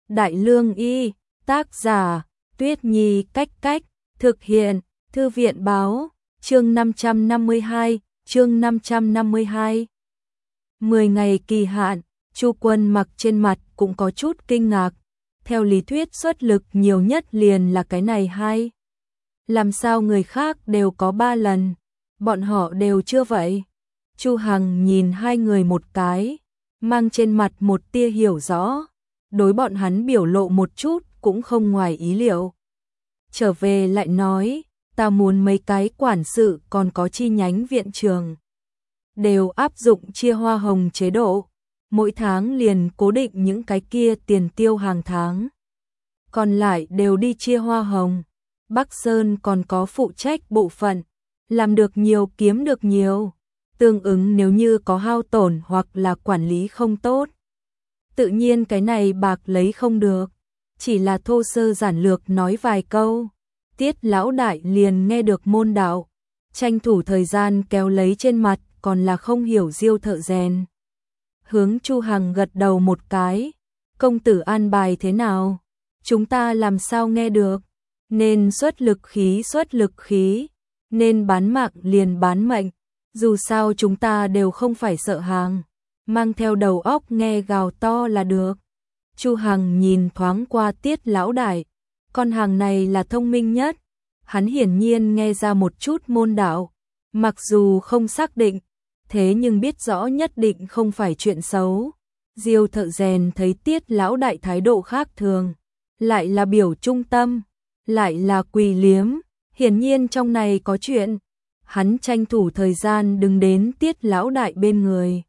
Đại Lương Y, tác giả, Tuyết Nhi Cách Cách, thực hiện, Thư viện Báo, chương 552. 10 ngày kỳ hạn, Chu Quân Mặc trên mặt cũng có chút kinh ngạc, theo lý thuyết xuất lực nhiều nhất liền là cái này hay. Làm sao người khác đều có 3 lần, bọn họ đều chưa vậy? Chu Hằng nhìn hai người một cái, mang trên mặt một tia hiểu rõ, đối bọn hắn biểu lộ một chút cũng không ngoài ý liệu. Trở về lại nói, ta muốn mấy cái quản sự còn có chi nhánh viện trường đều áp dụng chia hoa hồng chế độ, mỗi tháng liền cố định những cái kia tiền tiêu hàng tháng, còn lại đều đi chia hoa hồng. Bắc Sơn còn có phụ trách bộ phận, làm được nhiều kiếm được nhiều, tương ứng nếu như có hao tổn hoặc là quản lý không tốt, tự nhiên cái này bạc lấy không được. Chỉ là thô sơ giản lược nói vài câu, Tiết lão đại liền nghe được môn đạo, tranh thủ thời gian kéo lấy trên mặt còn là không hiểu Diêu thợ rèn. Hướng Chu Hằng gật đầu một cái, công tử an bài thế nào? Chúng ta làm sao nghe được? Nên xuất lực khí, nên bán mạng liền bán mệnh, dù sao chúng ta đều không phải sợ hàng, mang theo đầu óc nghe gào to là được. Chu Hằng nhìn thoáng qua Tiết lão đại, con hàng này là thông minh nhất, hắn hiển nhiên nghe ra một chút môn đạo, mặc dù không xác định, thế nhưng biết rõ nhất định không phải chuyện xấu. Diêu thợ rèn thấy Tiết lão đại thái độ khác thường, lại là biểu trung tâm, lại là quỳ liếm, hiển nhiên trong này có chuyện. Hắn tranh thủ thời gian đứng đến Tiết lão đại bên người,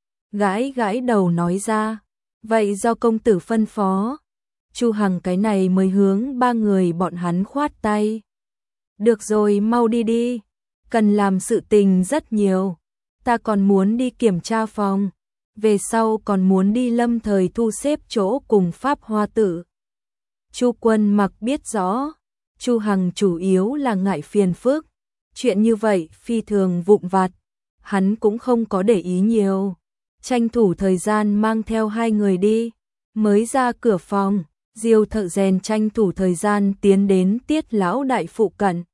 gãi gãi đầu nói ra, vậy do công tử phân phó. Chu Hằng cái này mới hướng ba người bọn hắn khoát tay. Được rồi, mau đi đi, cần làm sự tình rất nhiều, ta còn muốn đi kiểm tra phòng, về sau còn muốn đi lâm thời thu xếp chỗ cùng Pháp Hoa Tử. Chu Quân Mặc biết rõ, Chu Hằng chủ yếu là ngại phiền phức, chuyện như vậy phi thường vụn vặt, hắn cũng không có để ý nhiều, tranh thủ thời gian mang theo hai người đi, mới ra cửa phòng. Diêu thợ rèn tranh thủ thời gian tiến đến Tiết lão đại phụ cận,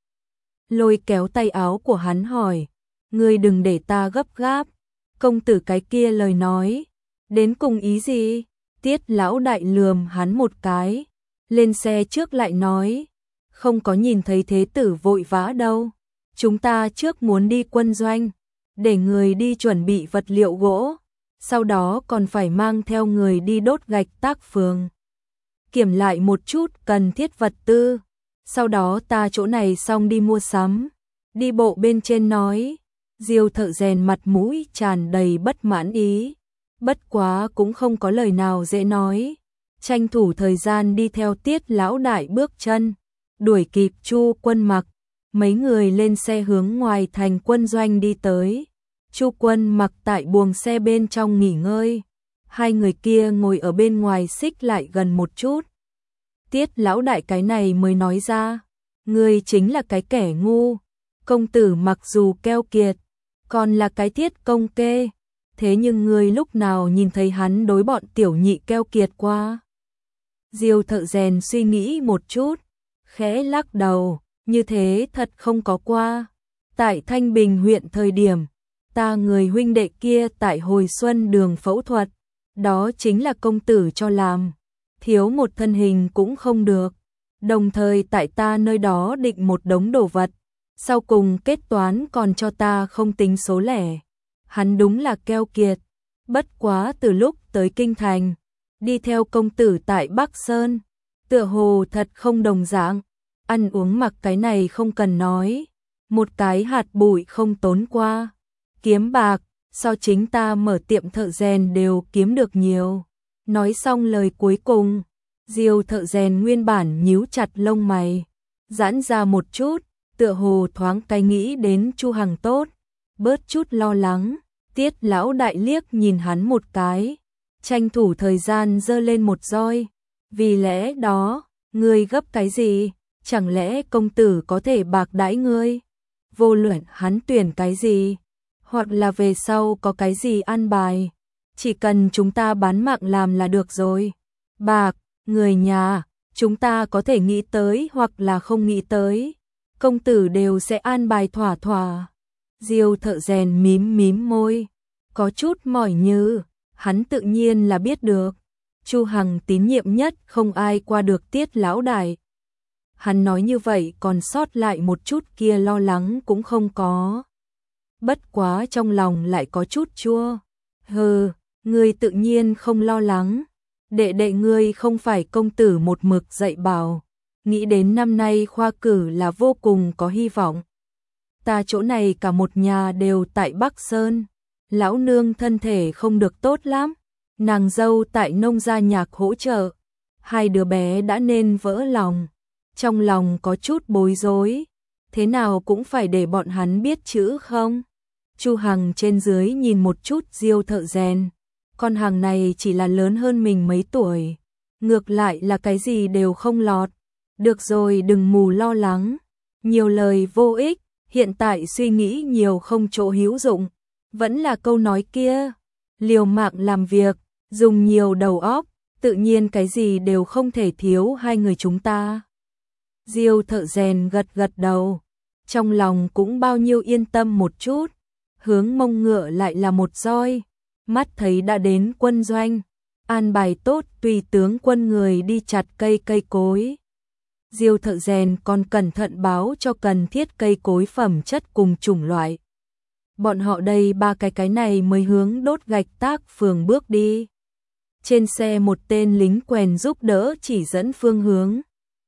lôi kéo tay áo của hắn hỏi, ngươi đừng để ta gấp gáp, công tử cái kia lời nói, đến cùng ý gì? Tiết lão đại lườm hắn một cái, lên xe trước lại nói, không có nhìn thấy thế tử vội vã đâu, chúng ta trước muốn đi quân doanh, để người đi chuẩn bị vật liệu gỗ, sau đó còn phải mang theo người đi đốt gạch tác phường, kiểm lại một chút cần thiết vật tư, sau đó ta chỗ này xong đi mua sắm. Đi bộ bên trên nói, Diêu thợ rèn mặt mũi tràn đầy bất mãn ý, bất quá cũng không có lời nào dễ nói, tranh thủ thời gian đi theo Tiết lão đại bước chân, đuổi kịp Chu Quân Mặc, mấy người lên xe hướng ngoài thành quân doanh đi tới. Chu Quân Mặc tại buồng xe bên trong nghỉ ngơi, hai người kia ngồi ở bên ngoài xích lại gần một chút. Tiết lão đại cái này mới nói ra, ngươi chính là cái kẻ ngu, công tử mặc dù keo kiệt, còn là cái Thiết công kê, thế nhưng ngươi lúc nào nhìn thấy hắn đối bọn tiểu nhị keo kiệt qua? Diêu thợ rèn suy nghĩ một chút, khẽ lắc đầu, như thế thật không có qua. Tại Thanh Bình huyện thời điểm, ta người huynh đệ kia tại Hồi Xuân đường phẫu thuật, đó chính là công tử cho làm, thiếu một thân hình cũng không được, đồng thời tại ta nơi đó định một đống đồ vật, sau cùng kết toán còn cho ta không tính số lẻ. Hắn đúng là keo kiệt, bất quá từ lúc tới Kinh Thành, đi theo công tử tại Bắc Sơn, tựa hồ thật không đồng dạng, ăn uống mặc cái này không cần nói, một cái hạt bụi không tốn qua, kiếm bạc, so chính ta mở tiệm thợ rèn đều kiếm được nhiều. Nói xong lời cuối cùng, Diêu thợ rèn nguyên bản nhíu chặt lông mày, giãn ra một chút, tựa hồ thoáng cái nghĩ đến Chu Hằng tốt, bớt chút lo lắng. Tiết lão đại liếc nhìn hắn một cái, tranh thủ thời gian giơ lên một roi, vì lẽ đó, ngươi gấp cái gì, chẳng lẽ công tử có thể bạc đãi ngươi? Vô luận hắn tuyển cái gì, hoặc là về sau có cái gì an bài, chỉ cần chúng ta bán mạng làm là được rồi. Bạc, Người nhà, chúng ta có thể nghĩ tới hoặc là không nghĩ tới, công tử đều sẽ an bài thỏa thỏa. Diêu Thợ Rèn mím mím môi, có chút mỏi như, hắn tự nhiên là biết được. Chu Hằng tín nhiệm nhất không ai qua được Tiết lão đại. Hắn nói như vậy còn sót lại một chút kia lo lắng cũng không có. Bất quá trong lòng lại có chút chua. Hừ, ngươi tự nhiên không lo lắng. Đệ đệ ngươi không phải công tử một mực dạy bảo. Nghĩ đến năm nay khoa cử là vô cùng có hy vọng. Ta chỗ này cả một nhà đều tại Bắc Sơn. Lão nương thân thể không được tốt lắm. Nàng dâu tại nông gia nhạc hỗ trợ. Hai đứa bé đã nên vỡ lòng. Trong lòng có chút bối rối. Thế nào cũng phải để bọn hắn biết chữ không? Chu Hằng trên dưới nhìn một chút Diêu Thợ Rèn. Con hàng này chỉ là lớn hơn mình mấy tuổi. Ngược lại là cái gì đều không lọt. Được rồi, đừng mù lo lắng. Nhiều lời vô ích. Hiện tại suy nghĩ nhiều không chỗ hữu dụng. Vẫn là câu nói kia. Liều mạng làm việc, dùng nhiều đầu óc, tự nhiên cái gì đều không thể thiếu hai người chúng ta. Diêu Thợ Rèn gật gật đầu. Trong lòng cũng bao nhiêu yên tâm một chút. Hướng mông ngựa lại là một roi. Mắt thấy đã đến quân doanh. An bài tốt tùy tướng quân người đi chặt cây cối. Diêu Thợ Rèn còn cẩn thận báo cho cần thiết cây cối phẩm chất cùng chủng loại. Bọn họ đây ba cái này mới hướng Đốt Gạch Tác phường bước đi. Trên xe một tên lính quèn giúp đỡ chỉ dẫn phương hướng.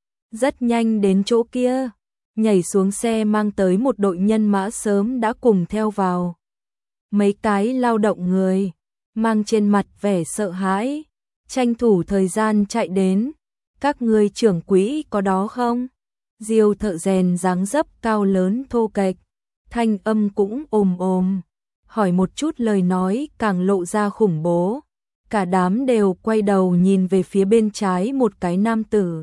Rất nhanh đến chỗ kia, nhảy xuống xe mang tới một đội nhân mã sớm đã cùng theo vào. Mấy cái lao động người, mang trên mặt vẻ sợ hãi, tranh thủ thời gian chạy đến. Các ngươi trưởng quỹ có đó không? Diêu Thợ Rèn dáng dấp cao lớn thô kệch, thanh âm cũng ồm, hỏi một chút lời nói càng lộ ra khủng bố. Cả đám đều quay đầu nhìn về phía bên trái một cái nam tử.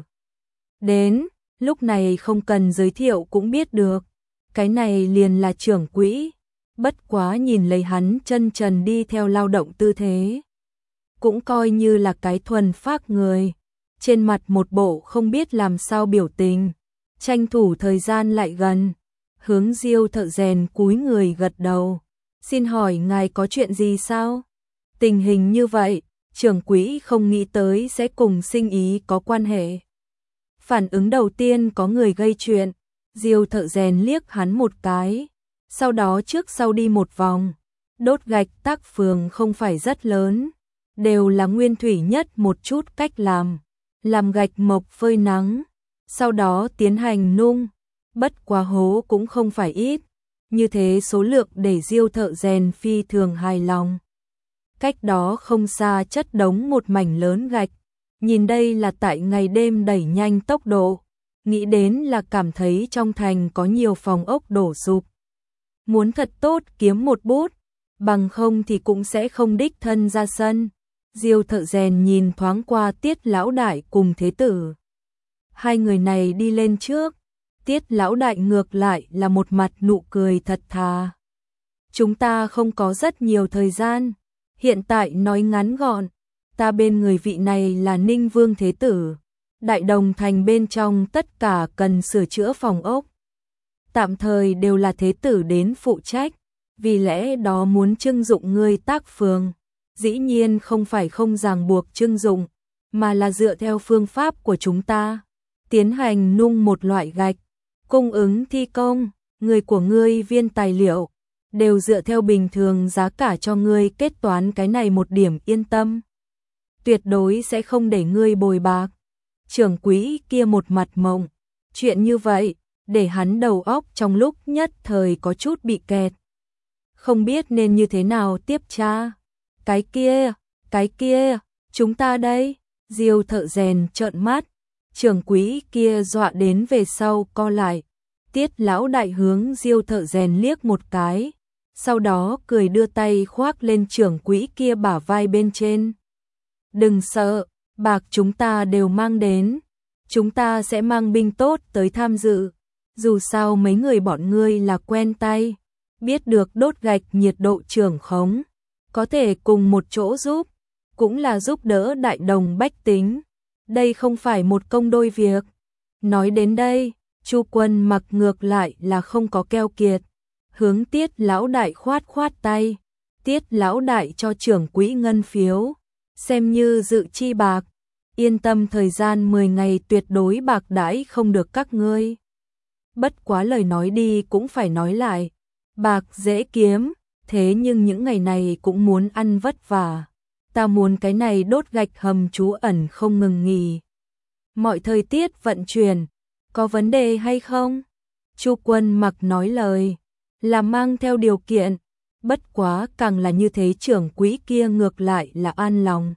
Đến, lúc này không cần giới thiệu cũng biết được. Cái này liền là trưởng quỹ. Bất quá nhìn lấy hắn chân trần đi theo lao động tư thế. Cũng coi như là cái thuần phác người. Trên mặt một bộ không biết làm sao biểu tình. Tranh thủ thời gian lại gần. Hướng Diêu Thợ Rèn cúi người gật đầu. Xin hỏi ngài có chuyện gì sao? Tình hình như vậy, trưởng quỹ không nghĩ tới sẽ cùng sinh ý có quan hệ. Phản ứng đầu tiên có người gây chuyện. Diêu Thợ Rèn liếc hắn một cái. Sau đó trước sau đi một vòng. Đốt Gạch Tác phường không phải rất lớn. Đều là nguyên thủy nhất một chút cách làm. Làm gạch mộc phơi nắng. Sau đó tiến hành nung. Bất quá hố cũng không phải ít. Như thế số lượng để Diêu Thợ Rèn phi thường hài lòng. Cách đó không xa chất đống một mảnh lớn gạch. Nhìn đây là tại ngày đêm đẩy nhanh tốc độ. Nghĩ đến là cảm thấy trong thành có nhiều phòng ốc đổ sụp. Muốn thật tốt kiếm một bút. Bằng không thì cũng sẽ không đích thân ra sân. Diêu Thợ Rèn nhìn thoáng qua Tiết lão đại cùng Thế tử. Hai người này đi lên trước. Tiết lão đại ngược lại là một mặt nụ cười thật thà. Chúng ta không có rất nhiều thời gian. Hiện tại nói ngắn gọn. Ta bên người vị này là Ninh Vương Thế tử. Đại Đồng thành bên trong tất cả cần sửa chữa phòng ốc. Tạm thời đều là Thế tử đến phụ trách. Vì lẽ đó muốn trưng dụng ngươi Tác phường. Dĩ nhiên không phải không ràng buộc trưng dụng. Mà là dựa theo phương pháp của chúng ta. Tiến hành nung một loại gạch. Cung ứng thi công. Người của ngươi viên tài liệu. Đều dựa theo bình thường giá cả cho ngươi kết toán, cái này một điểm yên tâm. Tuyệt đối sẽ không để ngươi bồi bạc. Trưởng quỹ kia một mặt mộng. Chuyện như vậy, để hắn đầu óc trong lúc nhất thời có chút bị kẹt. Không biết nên như thế nào tiếp tra. Cái kia, chúng ta đây. Diêu Thợ Rèn trợn mắt. Trưởng quỹ kia dọa đến về sau co lại. Tiết lão đại hướng Diêu Thợ Rèn liếc một cái. Sau đó cười đưa tay khoác lên trưởng quỹ kia bả vai bên trên. Đừng sợ, bạc chúng ta đều mang đến. Chúng ta sẽ mang binh tốt tới tham dự. Dù sao mấy người bọn ngươi là quen tay. Biết được đốt gạch nhiệt độ trưởng khống. Có thể cùng một chỗ giúp. Cũng là giúp đỡ Đại Đồng bách tính. đây không phải một công đôi việc. Nói đến đây, Chu Quân Mặc ngược lại là không có keo kiệt, hướng Tiết lão đại khoát khoát tay. Tiết lão đại cho trưởng quỹ ngân phiếu, xem như dự chi bạc, yên tâm thời gian 10 ngày tuyệt đối bạc đãi không được các ngươi. Bất quá lời nói đi cũng phải nói lại, bạc dễ kiếm, thế nhưng những ngày này cũng muốn ăn vất vả. Ta muốn cái này đốt gạch hầm trú ẩn không ngừng nghỉ. Mọi thời tiết vận chuyển, có vấn đề hay không? Chu Quân Mặc nói lời, là mang theo điều kiện, bất quá càng là như thế trưởng quỹ kia ngược lại là an lòng.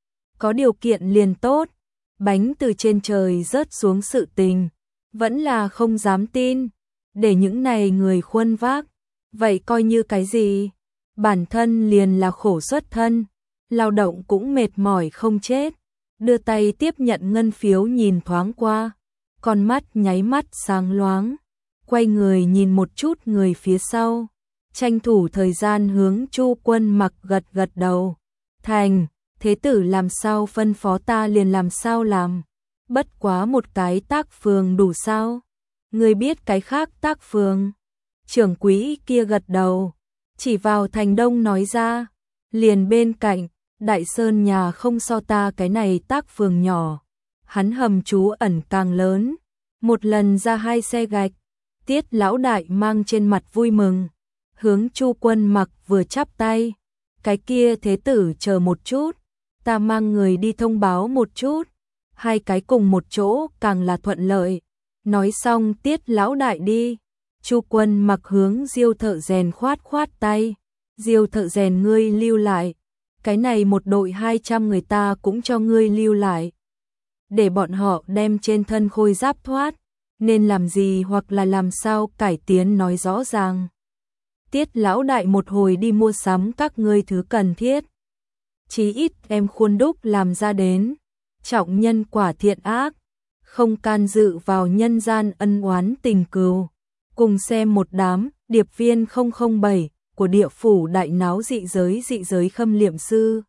Có điều kiện liền tốt, bánh từ trên trời rớt xuống sự tình, vẫn là không dám tin, để những này người khuân vác, vậy coi như cái gì? Bản thân liền là khổ xuất thân, lao động cũng mệt mỏi không chết, đưa tay tiếp nhận ngân phiếu nhìn thoáng qua, con mắt nháy mắt sáng loáng, quay người nhìn một chút người phía sau, tranh thủ thời gian hướng Chu Quân Mặc gật gật đầu. Thành, thế tử làm sao phân phó ta liền làm sao làm, bất quá một cái tác phường đủ sao? Người biết cái khác tác phường? Trưởng quỹ kia gật đầu, chỉ vào thành đông nói ra, liền bên cạnh, Đại Sơn nhà không so ta cái này tác phường nhỏ, hắn hầm trú ẩn càng lớn, một lần ra 2 xe gạch. Tiết lão đại mang trên mặt vui mừng, hướng Chu Quân Mặc vừa chắp tay, cái kia thế tử chờ một chút, ta mang người đi thông báo một chút, 2 cái cùng một chỗ càng là thuận lợi. Nói xong Tiết lão đại đi, Chu Quân Mặc hướng Diêu thợ rèn khoát khoát tay, Diêu thợ rèn ngươi lưu lại, cái này một đội 200 người ta cũng cho ngươi lưu lại, để bọn họ đem trên thân khôi giáp thoát, nên làm gì hoặc là làm sao cải tiến nói rõ ràng. Tiết lão đại một hồi đi mua sắm các ngươi thứ cần thiết, chí ít em khuôn đúc làm ra đến, trọng nhân quả thiện ác, không can dự vào nhân gian ân oán tình cừu. Cùng xem một đám điệp viên 007 của địa phủ đại náo dị giới khâm liệm sư.